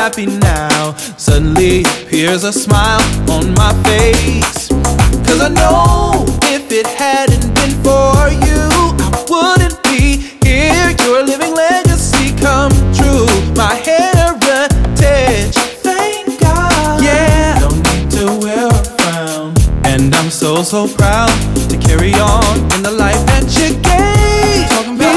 happy now. Suddenly appears a smile on my face. Cause I know if it hadn't been for you, I wouldn't be here. Your living legacy come true. My heritage, thank God. Yeah, don't need to wear a frown. And I'm so, so proud to carry on in the life that you gave. Talking about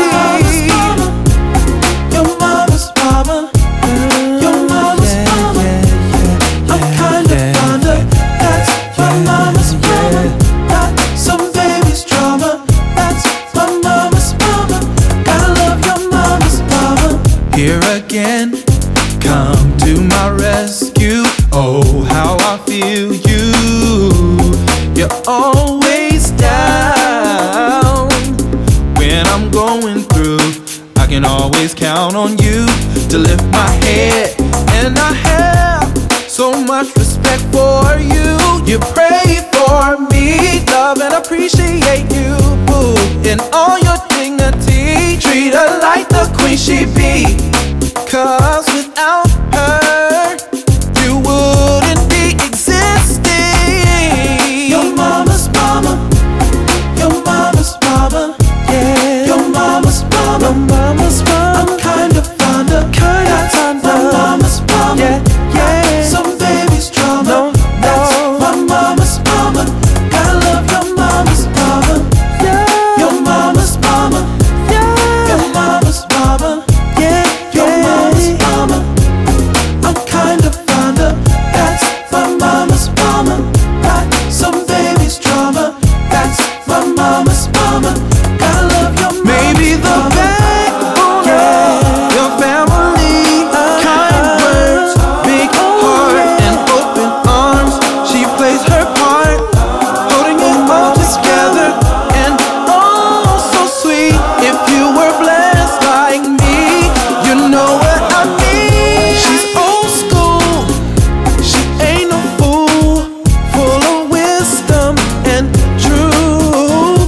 your mama's mama. Your mama's mama. I'm kinda fond of. That's my mama's mama. Got some baby's drama. That's my mama's mama. Gotta love your mama's mama. Here again, come to my rescue. Oh, how I feel you. You're always down when I'm going through. I can always count on you to lift my head, and I have so much respect for you. You pray for me, love and appreciate you, boo. In all your dignity, treat her like the queen she be. Cause without her, you wouldn't be existing. Your mama's mama. Your mama's mama. Yeah. Your mama's mama. Your mama's mama. I'm kinda fond of. That's my mama's mama. Yeah, yeah. Some baby's drama. No, that's my mama's mama. Gotta love your mama's mama. Yeah. Your mama's mama. Yeah. Your mama's mama. Yeah, your mama's mama. I'm kinda fond of. That's my mama's mama. Got some baby's drama. That's my mama's mama. Gotta love your mama's maybe the backbone of your family. Kind words, big heart, and open arms. She plays her part, holding it all together, and oh, so sweet. If you were blessed like me, you know what I mean. She's old school, she ain't no fool, full of wisdom and truth.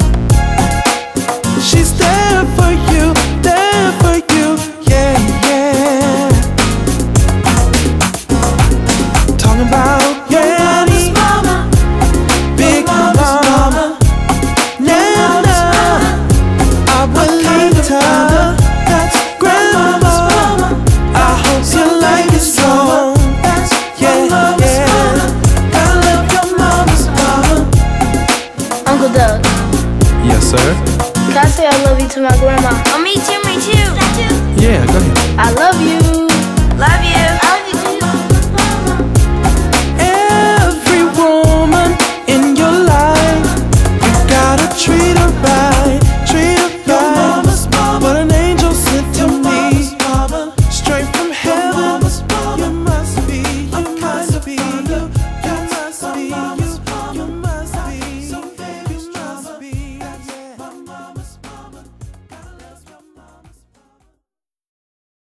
She's there for you, yeah, yeah. Talking about your mama's mama, big mama, Nana, Abuelita, that's grandma. I hope you like this song. Yeah, yeah. Gotta love your mama's mama. Uncle Doug, Yes, sir. can I say I love you to my grandma? Oh, me too, me too. Yeah, go ahead. I love you.